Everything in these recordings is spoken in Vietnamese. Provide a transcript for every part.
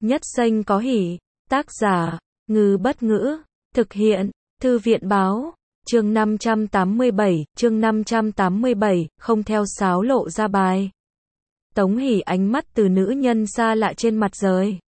Nhất xanh có hỉ. Tác giả, Ngư Bất Ngữ. Thực hiện, Thư viện Báo. Chương 587, không theo sáo lộ ra bài. Tống Hỷ ánh mắt từ nữ nhân xa lạ trên mặt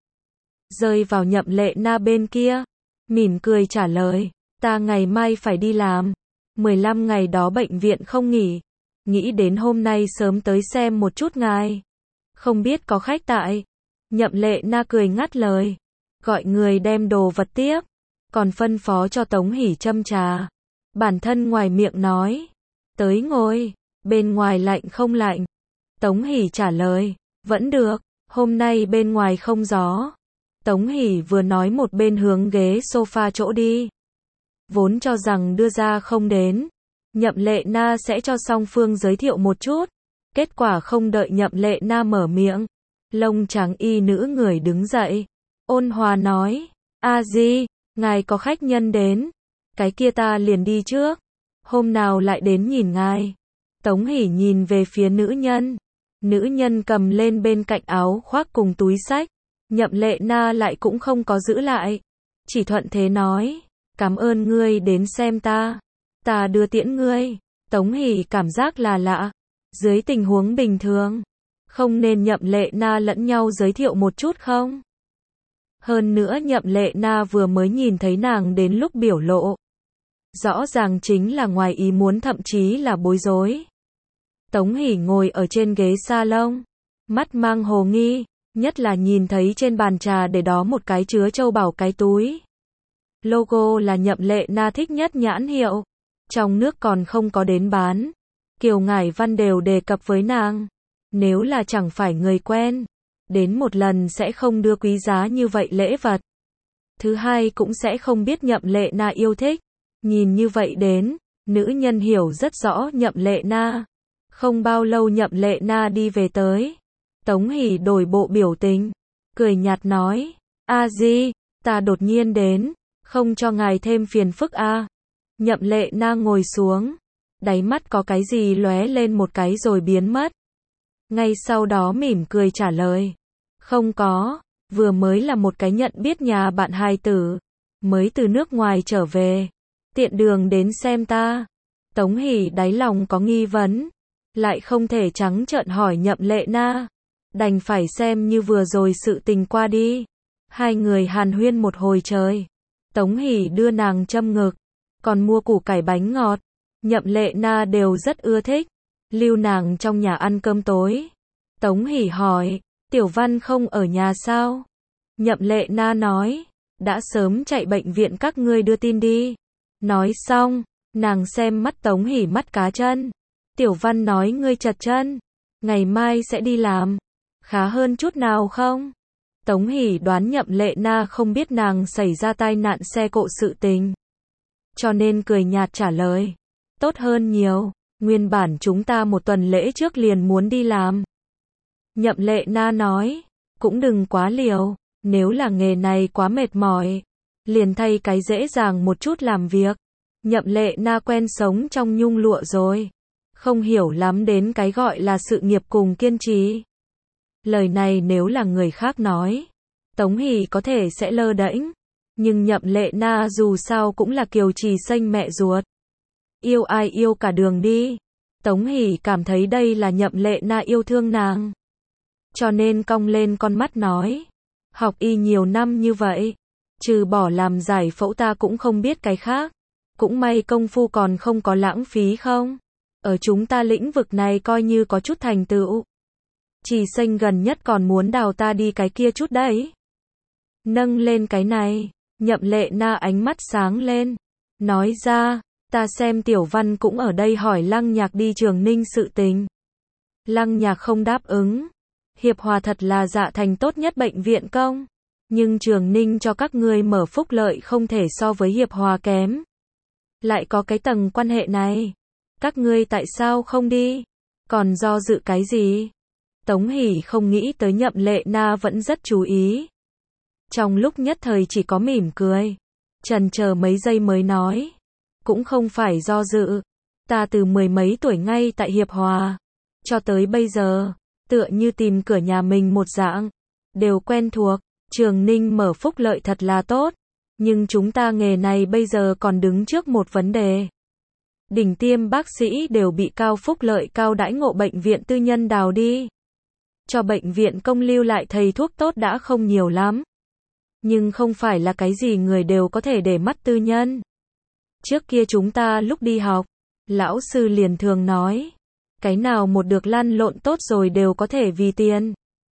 rơi vào Nhậm Lệ Na bên kia, mỉm cười trả lời, ta ngày mai phải đi làm, 15 ngày đó bệnh viện không nghỉ, nghĩ đến hôm nay sớm tới xem một chút ngài. Không biết có khách tại. Nhậm Lệ Na cười ngắt lời, gọi người đem đồ vật tiếp, còn phân phó cho Tống Hỷ châm trà. Bản thân ngoài miệng nói, tới ngồi, bên ngoài lạnh không lạnh? Tống Hỷ trả lời, vẫn được, hôm nay bên ngoài không gió. Tống Hỷ vừa nói một bên hướng ghế sofa chỗ đi. Vốn cho rằng đưa ra không đến, Nhậm Lệ Na sẽ cho song phương giới thiệu một chút. Kết quả không đợi Nhậm Lệ Na mở miệng, lông trắng y nữ người đứng dậy, ôn hòa nói, A Di, ngài có khách nhân đến, cái kia ta liền đi trước, hôm nào lại đến nhìn ngài. Tống Hỷ nhìn về phía nữ nhân cầm lên bên cạnh áo khoác cùng túi xách. Nhậm Lệ Na lại cũng không có giữ lại, chỉ thuận thế nói, cảm ơn ngươi đến xem ta đưa tiễn ngươi. Tống Hỷ cảm giác là lạ, dưới tình huống bình thường, không nên Nhậm Lệ Na lẫn nhau giới thiệu một chút không? Hơn nữa Nhậm Lệ Na vừa mới nhìn thấy nàng đến lúc biểu lộ, rõ ràng chính là ngoài ý muốn, thậm chí là bối rối. Tống Hỷ ngồi ở trên ghế salon, mắt mang hồ nghi, nhất là nhìn thấy trên bàn trà để đó một cái chứa châu báu cái túi. Logo là Nhậm Lệ Na thích nhất nhãn hiệu, trong nước còn không có đến bán. Kiều Ngải Văn đều đề cập với nàng, nếu là chẳng phải người quen, đến một lần sẽ không đưa quý giá như vậy lễ vật. Thứ hai cũng sẽ không biết Nhậm Lệ Na yêu thích. Nhìn như vậy đến, nữ nhân hiểu rất rõ Nhậm Lệ Na. Không bao lâu Nhậm Lệ Na đi về tới. Tống Hỷ đổi bộ biểu tình, cười nhạt nói, A Di, ta đột nhiên đến, không cho ngài thêm phiền phức a. Nhậm Lệ Na ngồi xuống, đáy mắt có cái gì lóe lên một cái rồi biến mất. Ngay sau đó mỉm cười trả lời, không có, vừa mới là một cái nhận biết nhà bạn hài tử, mới từ nước ngoài trở về, tiện đường đến xem ta. Tống Hỷ đáy lòng có nghi vấn, lại không thể trắng trợn hỏi Nhậm Lệ Na, đành phải xem như vừa rồi sự tình qua đi. Hai người hàn huyên một hồi trời, Tống Hỷ đưa nàng châm ngực, còn mua củ cải bánh ngọt, Nhậm Lệ Na đều rất ưa thích, lưu nàng trong nhà ăn cơm tối. Tống Hỷ hỏi, Tiểu Văn không ở nhà sao? Nhậm Lệ Na nói, đã sớm chạy bệnh viện các ngươi đưa tin đi. Nói xong, nàng xem mắt Tống Hỷ mắt cá chân. Tiểu Văn nói ngươi chật chân, ngày mai sẽ đi làm, khá hơn chút nào không? Tống Hỷ đoán Nhậm Lệ Na không biết nàng xảy ra tai nạn xe cộ sự tình, cho nên cười nhạt trả lời, tốt hơn nhiều, nguyên bản chúng ta một tuần lễ trước liền muốn đi làm. Nhậm Lệ Na nói, cũng đừng quá liều, nếu là nghề này quá mệt mỏi, liền thay cái dễ dàng một chút làm việc. Nhậm Lệ Na quen sống trong nhung lụa rồi, không hiểu lắm đến cái gọi là sự nghiệp cùng kiên trì. Lời này nếu là người khác nói, Tống Hỷ có thể sẽ lơ đễnh, nhưng Nhậm Lệ Na dù sao cũng là Kiều Trì Xanh mẹ ruột. Yêu ai yêu cả đường đi. Tống Hỷ cảm thấy đây là Nhậm Lệ Na yêu thương nàng, cho nên cong lên con mắt nói, học y nhiều năm như vậy, trừ bỏ làm giải phẫu ta cũng không biết cái khác, cũng may công phu còn không có lãng phí không? Ở chúng ta lĩnh vực này coi như có chút thành tựu. Trì Xanh gần nhất còn muốn đào ta đi cái kia chút đấy. Nâng lên cái này, Nhậm Lệ Na ánh mắt sáng lên, nói ra, ta xem Tiểu Văn cũng ở đây hỏi Lăng Nhạc đi Trường Ninh sự tình. Lăng Nhạc không đáp ứng. Hiệp Hòa thật là dạ thành tốt nhất bệnh viện công, nhưng Trường Ninh cho các ngươi mở phúc lợi không thể so với Hiệp Hòa kém. Lại có cái tầng quan hệ này, các ngươi tại sao không đi? Còn do dự cái gì? Tống Hỷ không nghĩ tới Nhậm Lệ Na vẫn rất chú ý. Trong lúc nhất thời chỉ có mỉm cười, chần chờ mấy giây mới nói, cũng không phải do dự, ta từ mười mấy tuổi ngay tại Hiệp Hòa, cho tới bây giờ, tựa như tìm cửa nhà mình một dạng, đều quen thuộc, Trường Ninh mở phúc lợi thật là tốt, nhưng chúng ta nghề này bây giờ còn đứng trước một vấn đề. Đỉnh tiêm bác sĩ đều bị cao phúc lợi cao đãi ngộ bệnh viện tư nhân đào đi. Cho bệnh viện công lưu lại thầy thuốc tốt đã không nhiều lắm. Nhưng không phải là cái gì người đều có thể để mắt tư nhân. Trước kia chúng ta lúc đi học, lão sư liền thường nói, cái nào một được lăn lộn tốt rồi đều có thể vì tiền.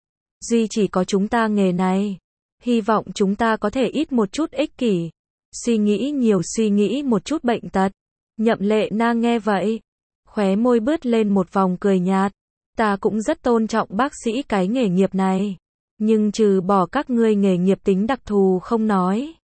Duy chỉ có chúng ta nghề này, hy vọng chúng ta có thể ít một chút ích kỷ, suy nghĩ nhiều suy nghĩ một chút bệnh tật. Nhậm Lệ Na nghe vậy, khóe môi bứt lên một vòng cười nhạt. Ta cũng rất tôn trọng bác sĩ cái nghề nghiệp này. Nhưng trừ bỏ các ngươi nghề nghiệp tính đặc thù không nói.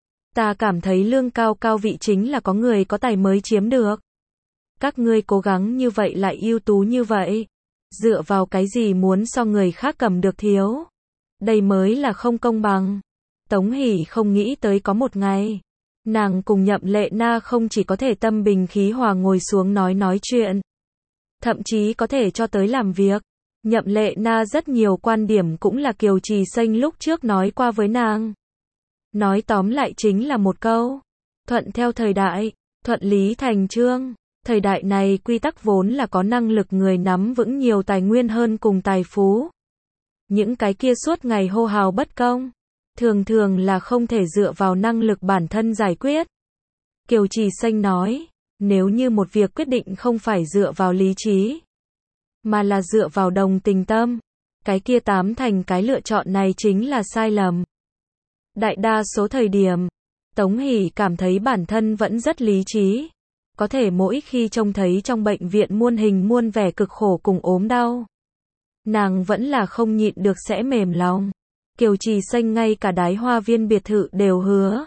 Ta cảm thấy lương cao cao vị chính là có người có tài mới chiếm được. Các ngươi cố gắng như vậy lại ưu tú như vậy. Dựa vào cái gì muốn so người khác cầm được thiếu. Đây mới là không công bằng. Tống Hỷ không nghĩ tới có một ngày. Nàng cùng Nhậm Lệ Na không chỉ có thể tâm bình khí hòa ngồi xuống nói chuyện. Thậm chí có thể cho tới làm việc. Nhậm Lệ Na rất nhiều quan điểm cũng là Kiều Trì Xanh lúc trước nói qua với nàng. Nói tóm lại chính là một câu. Thuận theo thời đại, thuận lý thành chương. Thời đại này quy tắc vốn là có năng lực người nắm vững nhiều tài nguyên hơn cùng tài phú. Những cái kia suốt ngày hô hào bất công. Thường thường là không thể dựa vào năng lực bản thân giải quyết. Kiều Trì Xanh nói, nếu như một việc quyết định không phải dựa vào lý trí, mà là dựa vào đồng tình tâm, cái kia tám thành cái lựa chọn này chính là sai lầm. Đại đa số thời điểm, Tống Hỷ cảm thấy bản thân vẫn rất lý trí. Có thể mỗi khi trông thấy trong bệnh viện muôn hình muôn vẻ cực khổ cùng ốm đau, nàng vẫn là không nhịn được sẽ mềm lòng. Kiều Trì Xanh ngay cả đái hoa viên biệt thự đều hứa.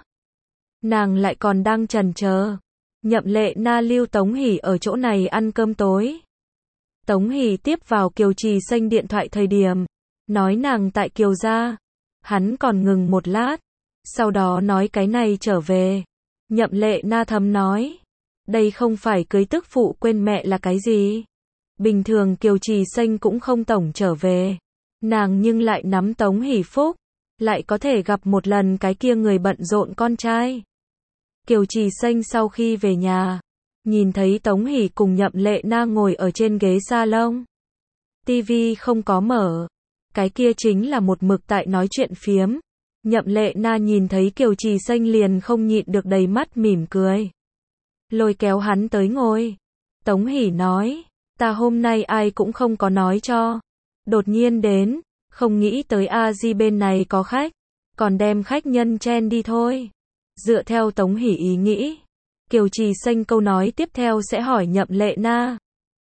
Nàng lại còn đang chần chờ. Nhậm Lệ Na lưu Tống Hỷ ở chỗ này ăn cơm tối. Tống Hỷ tiếp vào Kiều Trì Xanh điện thoại thời điểm, nói nàng tại Kiều gia. Hắn còn ngừng một lát, sau đó nói cái này trở về. Nhậm Lệ Na thầm nói, đây không phải cưới tức phụ quên mẹ là cái gì. Bình thường Kiều Trì Xanh cũng không tổng trở về. Nàng nhưng lại nắm Tống Hỷ phúc, lại có thể gặp một lần cái kia người bận rộn con trai. Kiều Trì Xanh sau khi về nhà, nhìn thấy Tống Hỷ cùng Nhậm Lệ Na ngồi ở trên ghế salon. Tivi không có mở, cái kia chính là một mực tại nói chuyện phiếm. Nhậm Lệ Na nhìn thấy Kiều Trì Xanh liền không nhịn được đầy mắt mỉm cười. Lôi kéo hắn tới ngồi. Tống Hỷ nói, ta hôm nay ai cũng không có nói cho. Đột nhiên đến, không nghĩ tới A Di bên này có khách, còn đem khách nhân chen đi thôi. Dựa theo Tống Hỷ ý nghĩ, Kiều Trì Xanh câu nói tiếp theo sẽ hỏi Nhậm Lệ Na.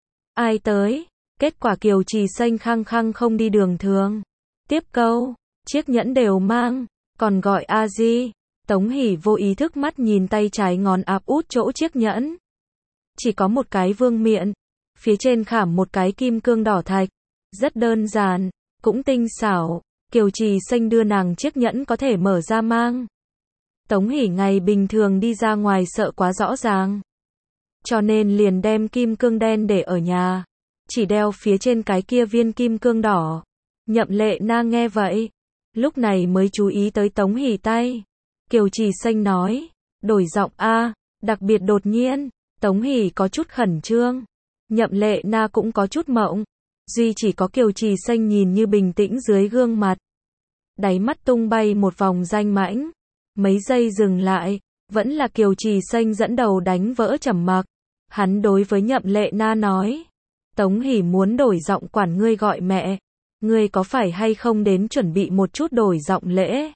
Ai tới? Kết quả Kiều Trì Xanh khăng khăng không đi đường thường. Tiếp câu, chiếc nhẫn đều mang, còn gọi A Di. Tống Hỷ vô ý thức mắt nhìn tay trái ngón áp út chỗ chiếc nhẫn. Chỉ có một cái vương miện, phía trên khảm một cái kim cương đỏ thạch. Rất đơn giản, cũng tinh xảo. Kiều Trì Xanh đưa nàng chiếc nhẫn có thể mở ra mang. Tống Hỷ ngày bình thường đi ra ngoài sợ quá rõ ràng, cho nên liền đem kim cương đen để ở nhà, chỉ đeo phía trên cái kia viên kim cương đỏ. Nhậm Lệ Na nghe vậy, lúc này mới chú ý tới Tống Hỷ tay. Kiều Trì Xanh nói, đổi giọng a, đặc biệt đột nhiên. Tống Hỷ có chút khẩn trương, Nhậm Lệ Na cũng có chút mộng. Duy chỉ có Kiều Trì Xanh nhìn như bình tĩnh dưới gương mặt, đáy mắt tung bay một vòng danh mãnh. Mấy giây dừng lại, vẫn là Kiều Trì Xanh dẫn đầu đánh vỡ trầm mặc. Hắn đối với Nhậm Lệ Na nói, Tống Hỷ muốn đổi giọng quản ngươi gọi mẹ, ngươi có phải hay không đến chuẩn bị một chút đổi giọng lễ?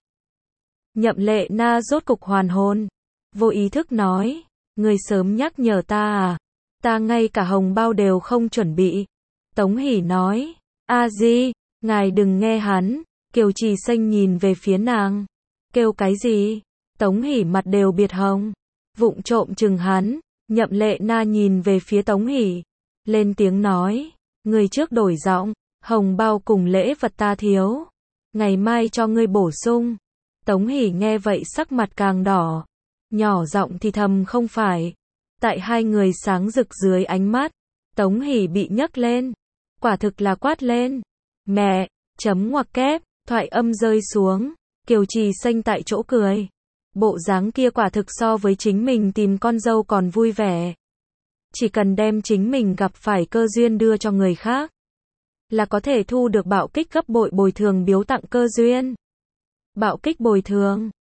Nhậm Lệ Na rốt cục hoàn hồn, vô ý thức nói, ngươi sớm nhắc nhở ta à, ta ngay cả hồng bao đều không chuẩn bị. Tống Hỷ nói, A Di, ngài đừng nghe hắn. Kiều Trì Xanh nhìn về phía nàng, kêu cái gì? Tống Hỷ mặt đều biệt hồng, vụng trộm chừng hắn. Nhậm Lệ Na nhìn về phía Tống Hỷ, lên tiếng nói, người trước đổi giọng, hồng bao cùng lễ vật ta thiếu, ngày mai cho ngươi bổ sung. Tống Hỷ nghe vậy sắc mặt càng đỏ, nhỏ giọng thì thầm không phải. Tại hai người sáng rực dưới ánh mắt, Tống Hỷ bị nhấc lên, quả thực là quát lên, mẹ, chấm ngoặc kép, thoại âm rơi xuống. Kiều Trì xanh tại chỗ cười. Bộ dáng kia quả thực so với chính mình tìm con dâu còn vui vẻ. Chỉ cần đem chính mình gặp phải cơ duyên đưa cho người khác, là có thể thu được bạo kích gấp bội bồi thường biếu tặng cơ duyên. Bạo kích bồi thường.